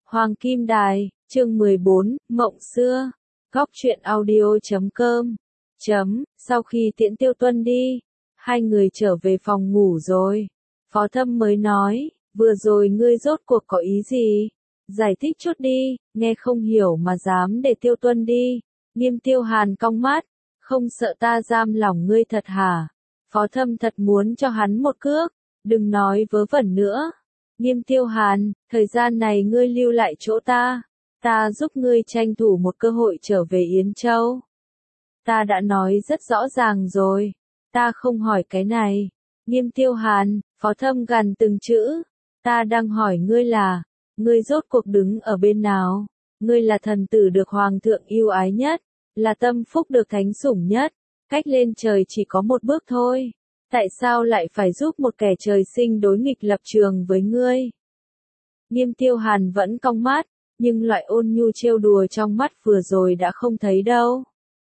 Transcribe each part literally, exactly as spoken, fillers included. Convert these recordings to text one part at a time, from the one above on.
Hoàng Kim Đài, chương mười bốn, Mộng Xưa, Góc truyện audio chấm com, chấm, sau khi tiễn Tiêu Tuân đi, hai người trở về phòng ngủ rồi. Phó Thâm mới nói, vừa rồi ngươi rốt cuộc có ý gì? Giải thích chút đi, nghe không hiểu mà dám để Tiêu Tuân đi. Nghiêm Tiêu Hàn cong mắt, không sợ ta giam lòng ngươi thật hả? Phó Thâm thật muốn cho hắn một cước, đừng nói vớ vẩn nữa. Nghiêm Tiêu Hàn, thời gian này ngươi lưu lại chỗ ta, ta giúp ngươi tranh thủ một cơ hội trở về Yến Châu. Ta đã nói rất rõ ràng rồi, ta không hỏi cái này. Nghiêm Tiêu Hàn, Phó Thâm gằn từng chữ, ta đang hỏi ngươi là, ngươi rốt cuộc đứng ở bên nào? Ngươi là thần tử được Hoàng thượng yêu ái nhất, là tâm phúc được thánh sủng nhất, cách lên trời chỉ có một bước thôi. Tại sao lại phải giúp một kẻ trời sinh đối nghịch lập trường với ngươi? Nghiêm Tiêu Hàn vẫn cong mắt, nhưng loại ôn nhu trêu đùa trong mắt vừa rồi đã không thấy đâu.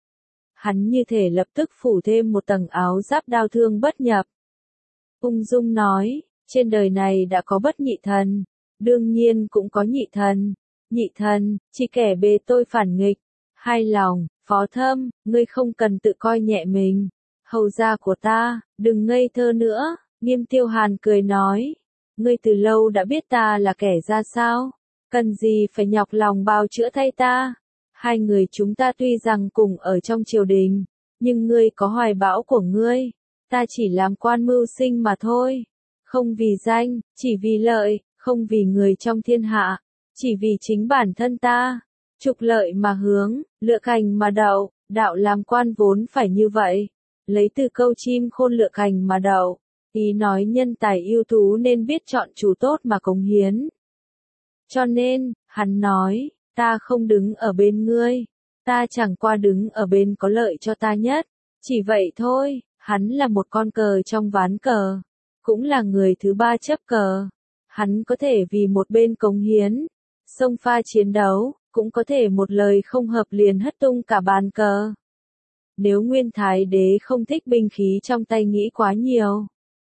Hắn như thể lập tức phủ thêm một tầng áo giáp đao thương bất nhập. Ung dung nói, trên đời này đã có bất nhị thần, đương nhiên cũng có nhị thần. Nhị thần, chỉ kẻ bề tôi phản nghịch, hai lòng. Phó Thâm, ngươi không cần tự coi nhẹ mình. Hầu gia của ta, đừng ngây thơ nữa. Nghiêm Tiêu Hàn cười nói, ngươi từ lâu đã biết ta là kẻ ra sao, cần gì phải nhọc lòng bào chữa thay ta. Hai người chúng ta tuy rằng cùng ở trong triều đình, nhưng ngươi có hoài bão của ngươi, ta chỉ làm quan mưu sinh mà thôi. Không vì danh, chỉ vì lợi, không vì người trong thiên hạ, chỉ vì chính bản thân ta. Trục lợi mà hướng, lựa cành mà đậu, đạo làm quan vốn phải như vậy. Lấy từ câu chim khôn lựa cành mà đậu, ý nói nhân tài ưu tú nên biết chọn chủ tốt mà cống hiến. Cho nên, hắn nói, ta không đứng ở bên ngươi, ta chẳng qua đứng ở bên có lợi cho ta nhất. Chỉ vậy thôi, hắn là một con cờ trong ván cờ, cũng là người thứ ba chấp cờ. Hắn có thể vì một bên cống hiến, xông pha chiến đấu, cũng có thể một lời không hợp liền hất tung cả bàn cờ. Nếu Nguyên Thái Đế không thích binh khí trong tay nghĩ quá nhiều,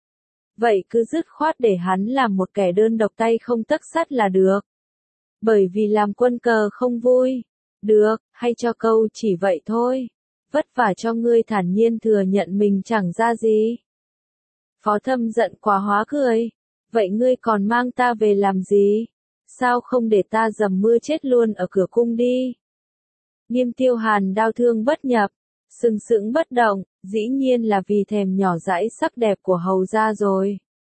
vậy cứ dứt khoát để hắn làm một kẻ đơn độc tay không tấc sắt là được. Bởi vì làm quân cờ không vui. Được, hay cho câu chỉ vậy thôi. Vất vả cho ngươi thản nhiên thừa nhận mình chẳng ra gì. Phó Thâm giận quá hóa cười. Vậy ngươi còn mang ta về làm gì? Sao không để ta dầm mưa chết luôn ở cửa cung đi? Nghiêm Tiêu Hàn đau thương bất nhập, sừng sững bất động, dĩ nhiên là vì thèm nhỏ dãi sắc đẹp của hầu gia rồi.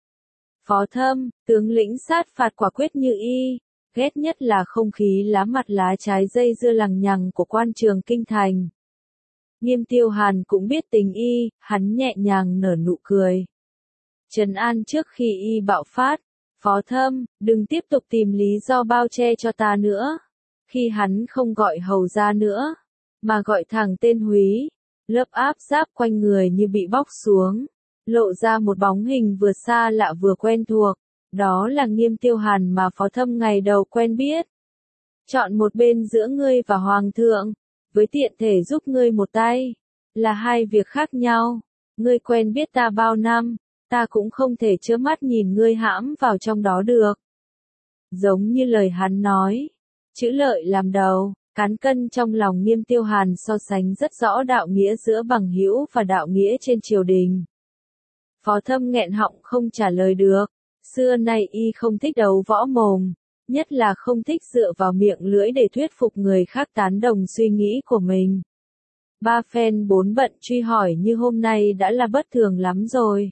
Phó Thâm, tướng lĩnh sát phạt quả quyết như y, ghét nhất là không khí lá mặt lá trái dây dưa lằng nhằng của quan trường kinh thành. Nghiêm Tiêu Hàn cũng biết tình y, hắn nhẹ nhàng nở nụ cười. Trấn an trước khi y bạo phát, Phó Thâm, đừng tiếp tục tìm lý do bao che cho ta nữa. Khi hắn không gọi hầu gia nữa, mà gọi thẳng tên Húy, lớp áp giáp quanh người như bị bóc xuống, lộ ra một bóng hình vừa xa lạ vừa quen thuộc. Đó là Nghiêm Tiêu Hàn mà Phó Thâm ngày đầu quen biết. Chọn một bên giữa ngươi và Hoàng thượng, với tiện thể giúp ngươi một tay, là hai việc khác nhau. Ngươi quen biết ta bao năm, ta cũng không thể trơ mắt nhìn ngươi hãm vào trong đó được. Giống như lời hắn nói, chữ lợi làm đầu, cán cân trong lòng Nghiêm Tiêu Hàn so sánh rất rõ đạo nghĩa giữa bằng hữu và đạo nghĩa trên triều đình. Phó Thâm nghẹn họng không trả lời được. Xưa nay y không thích đấu võ mồm, nhất là không thích dựa vào miệng lưỡi để thuyết phục người khác tán đồng suy nghĩ của mình. Ba phen bốn bận truy hỏi như hôm nay đã là bất thường lắm rồi.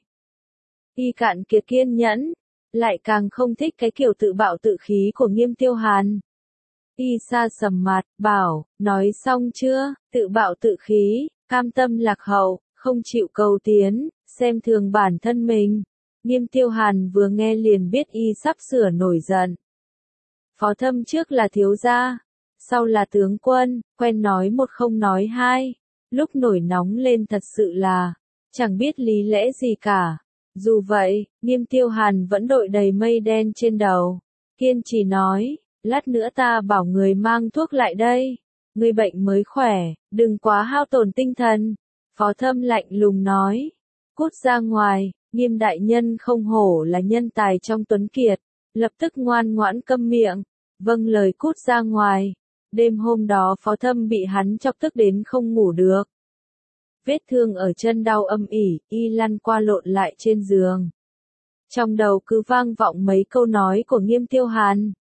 Y cạn kiệt kiên nhẫn, lại càng không thích cái kiểu tự bạo tự khí của Nghiêm Tiêu Hàn. Y sa sầm mặt, bảo, nói xong chưa, tự bạo tự khí, cam tâm lạc hậu, không chịu cầu tiến, xem thường bản thân mình. Nghiêm Tiêu Hàn vừa nghe liền biết y sắp sửa nổi giận. Phó Thâm trước là thiếu gia, sau là tướng quân, quen nói một không nói hai, lúc nổi nóng lên thật sự là, chẳng biết lý lẽ gì cả. Dù vậy, Nghiêm Tiêu Hàn vẫn đội đầy mây đen trên đầu, kiên trì nói, lát nữa ta bảo người mang thuốc lại đây, người bệnh mới khỏe, đừng quá hao tổn tinh thần. Phó Thâm lạnh lùng nói, cút ra ngoài. Nghiêm đại nhân không hổ là nhân tài trong tuấn kiệt, lập tức ngoan ngoãn câm miệng, Vâng lời cút ra ngoài. Đêm hôm đó Phó Thâm bị hắn chọc tức đến không ngủ được. Vết thương ở chân đau âm ỉ, y lăn qua lộn lại trên giường. Trong đầu cứ vang vọng mấy câu nói của Nghiêm Tiêu Hàn.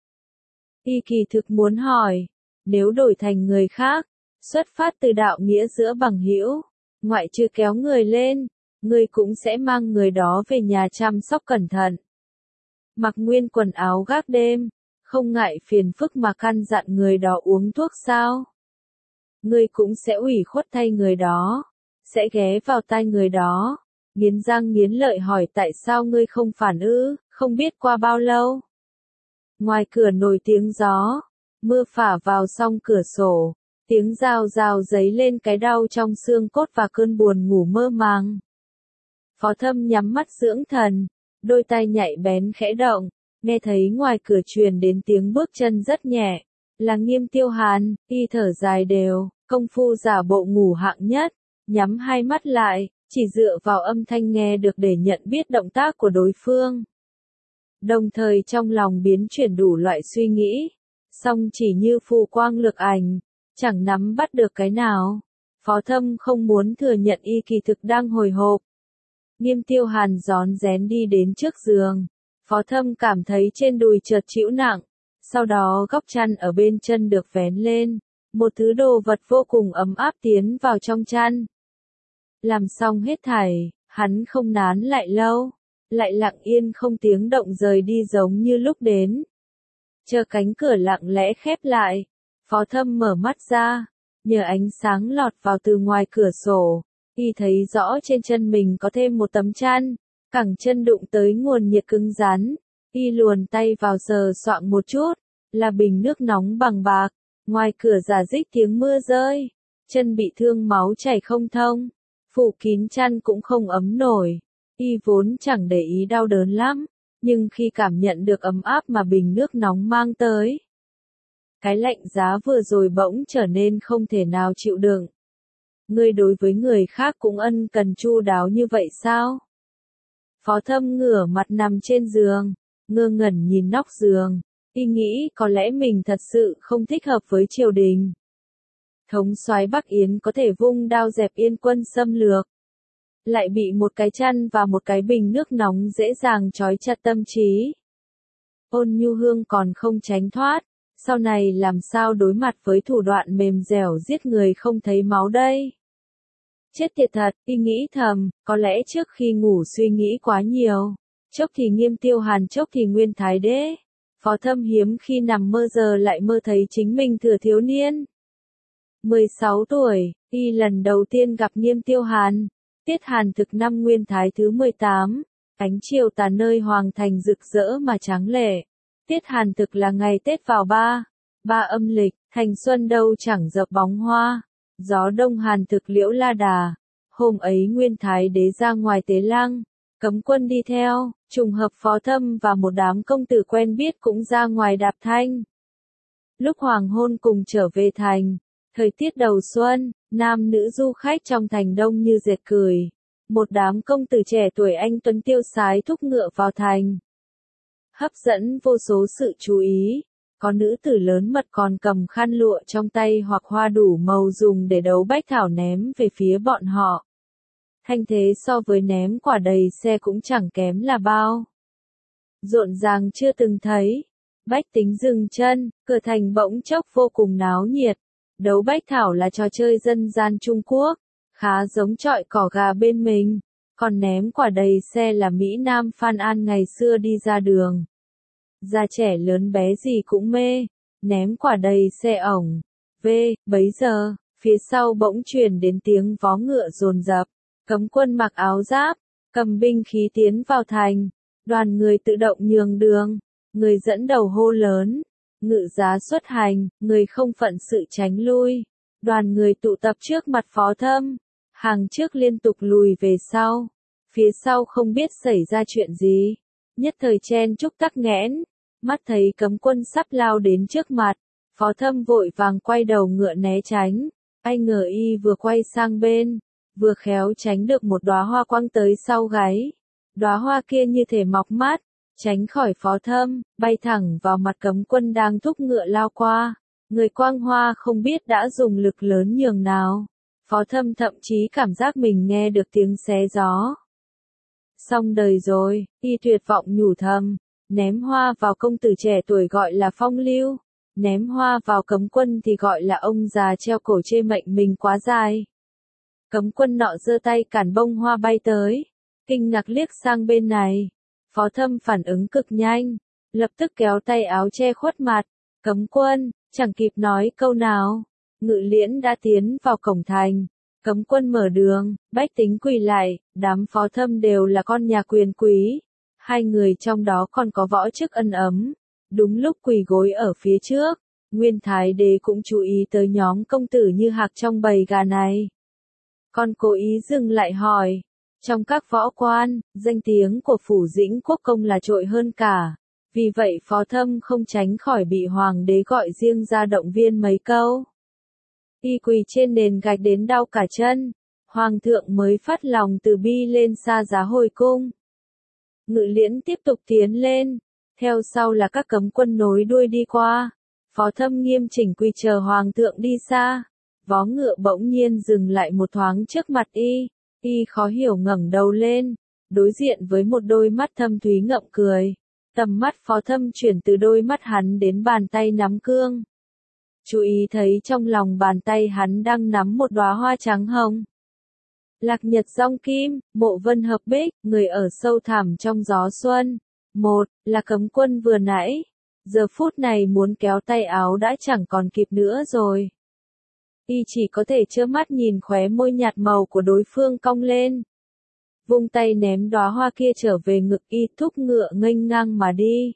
Y kỳ thực muốn hỏi, nếu đổi thành người khác, xuất phát từ đạo nghĩa giữa bằng hữu, ngoại trừ kéo người lên, người cũng sẽ mang người đó về nhà chăm sóc cẩn thận. Mặc nguyên quần áo gác đêm, không ngại phiền phức mà căn dặn người đó uống thuốc sao? Người cũng sẽ ủy khuất thay người đó, sẽ ghé vào tai người đó, nghiến răng nghiến lợi hỏi tại sao ngươi không phản ư, không biết qua bao lâu. Ngoài cửa nổi tiếng gió, mưa phả vào song cửa sổ, tiếng rào rào dấy lên cái đau trong xương cốt và cơn buồn ngủ mơ màng. Phó Thâm nhắm mắt dưỡng thần, đôi tay nhạy bén khẽ động, nghe thấy ngoài cửa truyền đến tiếng bước chân rất nhẹ, là Nghiêm Tiêu Hàn, y thở dài đều, công phu giả bộ ngủ hạng nhất, nhắm hai mắt lại, chỉ dựa vào âm thanh nghe được để nhận biết động tác của đối phương. Đồng thời trong lòng biến chuyển đủ loại suy nghĩ, song chỉ như phù quang lược ảnh, chẳng nắm bắt được cái nào. Phó Thâm không muốn thừa nhận y kỳ thực đang hồi hộp. Nghiêm Tiêu Hàn rón rén đi đến trước giường. Phó Thâm cảm thấy trên đùi chợt chịu nặng, sau đó góc chăn ở bên chân được vén lên, một thứ đồ vật vô cùng ấm áp tiến vào trong chăn. Làm xong hết thảy, hắn không nán lại lâu, lại lặng yên không tiếng động rời đi giống như lúc đến. Chờ cánh cửa lặng lẽ khép lại, Phó Thâm mở mắt ra, nhờ ánh sáng lọt vào từ ngoài cửa sổ, y thấy rõ trên chân mình có thêm một tấm chăn, cẳng chân đụng tới nguồn nhiệt cứng rắn, y luồn tay vào sờ soạng một chút, là bình nước nóng bằng bạc, ngoài cửa rả rích tiếng mưa rơi, chân bị thương máu chảy không thông, phủ kín chăn cũng không ấm nổi, y vốn chẳng để ý đau đớn lắm, nhưng khi cảm nhận được ấm áp mà bình nước nóng mang tới, cái lạnh giá vừa rồi bỗng trở nên không thể nào chịu đựng. Ngươi đối với người khác cũng ân cần chu đáo như vậy sao? Phó Thâm ngửa mặt nằm trên giường, ngơ ngẩn nhìn nóc giường, y nghĩ có lẽ mình thật sự không thích hợp với triều đình. Thống soái Bắc Yến có thể vung đao dẹp Yên quân xâm lược, lại bị một cái chăn và một cái bình nước nóng dễ dàng trói chặt tâm trí. Ôn Nhu Hương còn không tránh thoát, sau này làm sao đối mặt với thủ đoạn mềm dẻo giết người không thấy máu đây? Chết tiệt thật, y nghĩ thầm, có lẽ trước khi ngủ suy nghĩ quá nhiều. Chốc thì Nghiêm Tiêu Hàn, chốc thì Nguyên Thái Đế. Phó Thâm hiếm khi nằm mơ giờ lại mơ thấy chính mình thừa thiếu niên. mười sáu tuổi, y lần đầu tiên gặp Nghiêm Tiêu Hàn. Tiết Hàn thực năm Nguyên Thái thứ mười tám, ánh chiều tà nơi hoàng thành rực rỡ mà tráng lệ. Tiết Hàn thực là ngày Tết vào ba, ba âm lịch, thành xuân đâu chẳng dập bóng hoa. Gió đông Hàn thực liễu la đà. Hôm ấy Nguyên Thái Đế ra ngoài tế lang, cấm quân đi theo, trùng hợp Phó Thâm và một đám công tử quen biết cũng ra ngoài đạp thanh. Lúc hoàng hôn cùng trở về thành, thời tiết đầu xuân, nam nữ du khách trong thành đông như dệt cười. Một đám công tử trẻ tuổi anh tuấn tiêu sái thúc ngựa vào thành, hấp dẫn vô số sự chú ý. Có nữ tử lớn mật còn cầm khăn lụa trong tay hoặc hoa đủ màu dùng để đấu bách thảo ném về phía bọn họ. Thanh thế so với ném quả đầy xe cũng chẳng kém là bao. Rộn ràng chưa từng thấy. Bách tính dừng chân, cửa thành bỗng chốc vô cùng náo nhiệt. Đấu bách thảo là trò chơi dân gian Trung Quốc, khá giống chọi cỏ gà bên mình. Còn ném quả đầy xe là Mỹ Nam Phan An ngày xưa đi ra đường. Già trẻ lớn bé gì cũng mê, ném quả đầy xe ổng. V, bấy giờ, phía sau bỗng truyền đến tiếng vó ngựa dồn dập, cấm quân mặc áo giáp, cầm binh khí tiến vào thành, đoàn người tự động nhường đường, người dẫn đầu hô lớn, ngự giá xuất hành, người không phận sự tránh lui, đoàn người tụ tập trước mặt Phó Thâm, hàng trước liên tục lùi về sau, phía sau không biết xảy ra chuyện gì. Nhất thời chen chúc tắc nghẽn, mắt thấy cấm quân sắp lao đến trước mặt, Phó Thâm vội vàng quay đầu ngựa né tránh, ai ngờ y vừa quay sang bên, vừa khéo tránh được một đóa hoa quăng tới sau gáy, đóa hoa kia như thể mọc mắt, tránh khỏi Phó Thâm, bay thẳng vào mặt cấm quân đang thúc ngựa lao qua. Người Quang Hoa không biết đã dùng lực lớn nhường nào. Phó Thâm thậm chí cảm giác mình nghe được tiếng xé gió. Xong đời rồi, y tuyệt vọng nhủ thầm, ném hoa vào công tử trẻ tuổi gọi là phong lưu, ném hoa vào cấm quân thì gọi là ông già treo cổ chê mệnh mình quá dài. Cấm quân nọ giơ tay cản bông hoa bay tới, kinh ngạc liếc sang bên này. Phó Thâm phản ứng cực nhanh, lập tức kéo tay áo che khuất mặt. Cấm quân, chẳng kịp nói câu nào, Ngự Liễn đã tiến vào cổng thành. Cấm quân mở đường, bách tính quỳ lại, đám Phó Thâm đều là con nhà quyền quý. Hai người trong đó còn có võ chức ân ấm. Đúng lúc quỳ gối ở phía trước, Nguyên Thái Đế cũng chú ý tới nhóm công tử như hạc trong bầy gà này. Con cố ý dừng lại hỏi, trong các võ quan, danh tiếng của phủ Dĩnh Quốc công là trội hơn cả. Vì vậy Phó Thâm không tránh khỏi bị hoàng đế gọi riêng ra động viên mấy câu. Y quỳ trên nền gạch đến đau cả chân, hoàng thượng mới phát lòng từ bi lên xa giá hồi cung. Ngự Liễn tiếp tục tiến lên, theo sau là các cấm quân nối đuôi đi qua. Phó Thâm nghiêm chỉnh quỳ chờ hoàng thượng đi xa. Vó ngựa bỗng nhiên dừng lại một thoáng trước mặt y, y khó hiểu ngẩng đầu lên, đối diện với một đôi mắt thâm thúy ngậm cười. Tầm mắt Phó Thâm chuyển từ đôi mắt hắn đến bàn tay nắm cương. Chú ý thấy trong lòng bàn tay hắn đang nắm một đóa hoa trắng hồng. Lạc nhật rong kim, mộ vân hợp bích, người ở sâu thẳm trong gió xuân. Một, là cấm quân vừa nãy. Giờ phút này muốn kéo tay áo đã chẳng còn kịp nữa rồi. Y chỉ có thể trơ mắt nhìn khóe môi nhạt màu của đối phương cong lên. Vung tay ném đóa hoa kia trở về ngực y, thúc ngựa nghênh ngang mà đi.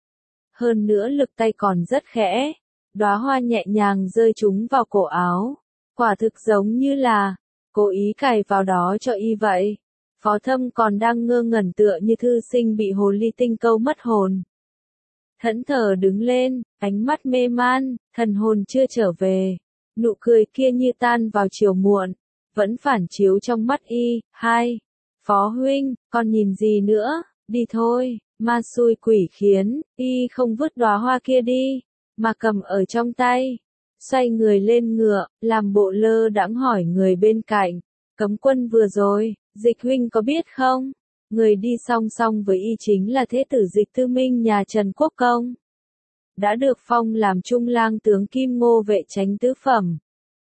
Hơn nữa lực tay còn rất khẽ, đóa hoa nhẹ nhàng rơi trúng vào cổ áo. Quả thực giống như là cố ý cài vào đó cho y vậy. Phó Thâm còn đang ngơ ngẩn tựa như thư sinh bị hồ ly tinh câu mất hồn. Thẫn thờ đứng lên, ánh mắt mê man, thần hồn chưa trở về. Nụ cười kia như tan vào chiều muộn, vẫn phản chiếu trong mắt y. Hai, Phó huynh, còn nhìn gì nữa, đi thôi. Ma xui quỷ khiến, y không vứt đóa hoa kia đi, mà cầm ở trong tay. Xoay người lên ngựa, làm bộ lơ đãng hỏi người bên cạnh. Cấm quân vừa rồi, Dịch huynh có biết không? Người đi song song với y chính là thế tử Dịch Tư Minh nhà Trần Quốc Công. Đã được phong làm trung lang tướng Kim Ngô vệ chánh tứ phẩm.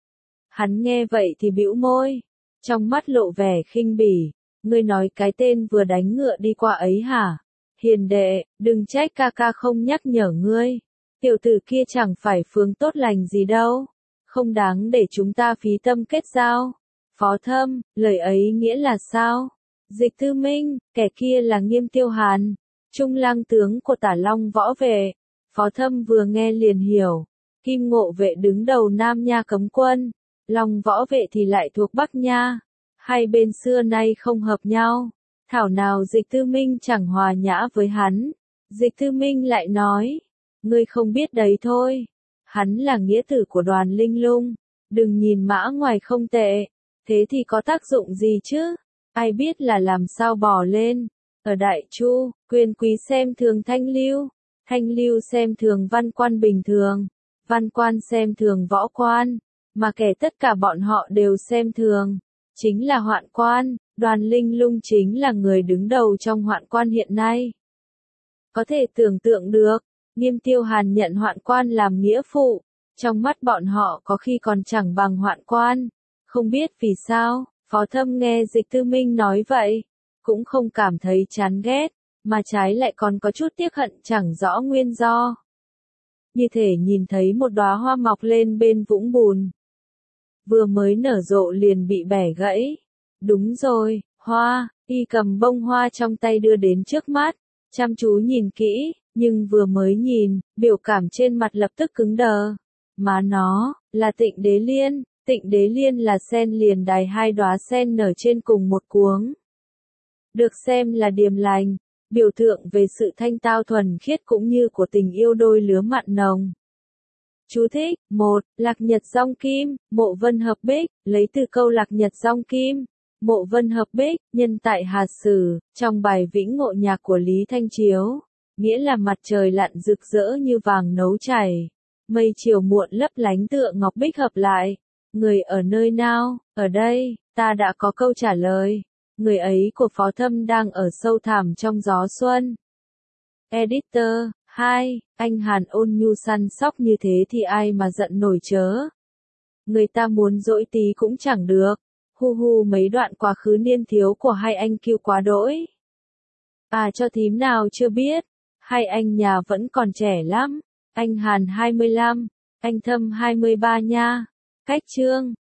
Hắn nghe vậy thì bĩu môi, trong mắt lộ vẻ khinh bỉ. Ngươi nói cái tên vừa đánh ngựa đi qua ấy hả? Hiền đệ, đừng trách ca ca không nhắc nhở ngươi. Tiểu tử kia chẳng phải phương tốt lành gì đâu. Không đáng để chúng ta phí tâm kết giao. Phó Thâm, lời ấy nghĩa là sao? Dịch Tư Minh, kẻ kia là Nghiêm Tiêu Hàn, trung lang tướng của Tả Long võ vệ. Phó Thâm vừa nghe liền hiểu. Kim Ngộ vệ đứng đầu Nam Nha cấm quân, Long võ vệ thì lại thuộc Bắc Nha. Hai bên xưa nay không hợp nhau. Thảo nào Dịch Tư Minh chẳng hòa nhã với hắn. Dịch Tư Minh lại nói, ngươi không biết đấy thôi. Hắn là nghĩa tử của Đoàn Linh Lung. Đừng nhìn mã ngoài không tệ. Thế thì có tác dụng gì chứ? Ai biết là làm sao bỏ lên. Ở Đại Chu, quyền quý xem thường thanh lưu. Thanh lưu xem thường văn quan bình thường. Văn quan xem thường võ quan. Mà kẻ tất cả bọn họ đều xem thường chính là hoạn quan. Đoàn Linh Lung chính là người đứng đầu trong hoạn quan hiện nay. Có thể tưởng tượng được, Nghiêm Tiêu Hàn nhận hoạn quan làm nghĩa phụ. Trong mắt bọn họ có khi còn chẳng bằng hoạn quan. Không biết vì sao, Phó Thâm nghe Dịch Tư Minh nói vậy, cũng không cảm thấy chán ghét, mà trái lại còn có chút tiếc hận chẳng rõ nguyên do. Như thể nhìn thấy một đóa hoa mọc lên bên vũng bùn. Vừa mới nở rộ liền bị bẻ gãy. Đúng rồi, hoa, y cầm bông hoa trong tay đưa đến trước mắt, chăm chú nhìn kỹ, nhưng vừa mới nhìn, biểu cảm trên mặt lập tức cứng đờ. Mà nó, là Tịnh Đế Liên. Tịnh Đế Liên là sen liền đài hai đóa sen nở trên cùng một cuống. Được xem là điềm lành, biểu tượng về sự thanh tao thuần khiết cũng như của tình yêu đôi lứa mặn nồng. Chú thích, một, Lạc nhật rong kim, mộ vân hợp bích, lấy từ câu Lạc nhật rong kim, mộ vân hợp bích, nhân tại Hà Sử, trong bài Vĩnh Ngộ Nhạc của Lý Thanh Chiếu. nghĩa là mặt trời lặn rực rỡ như vàng nấu chảy. Mây chiều muộn lấp lánh tựa ngọc bích hợp lại. Người ở nơi nào? Ở đây, ta đã có câu trả lời. Người ấy của Phó Thâm đang ở sâu thẳm trong gió xuân. Editor, hai, anh Hàn ôn nhu săn sóc như thế thì ai mà giận nổi chớ. Người ta muốn dỗi tí cũng chẳng được. Hu hu mấy đoạn quá khứ niên thiếu của hai anh kêu quá đỗi. À cho thím nào chưa biết, hai anh nhà vẫn còn trẻ lắm. Anh Hàn hai mươi lăm, anh Thâm hai mươi ba nha. Cách chương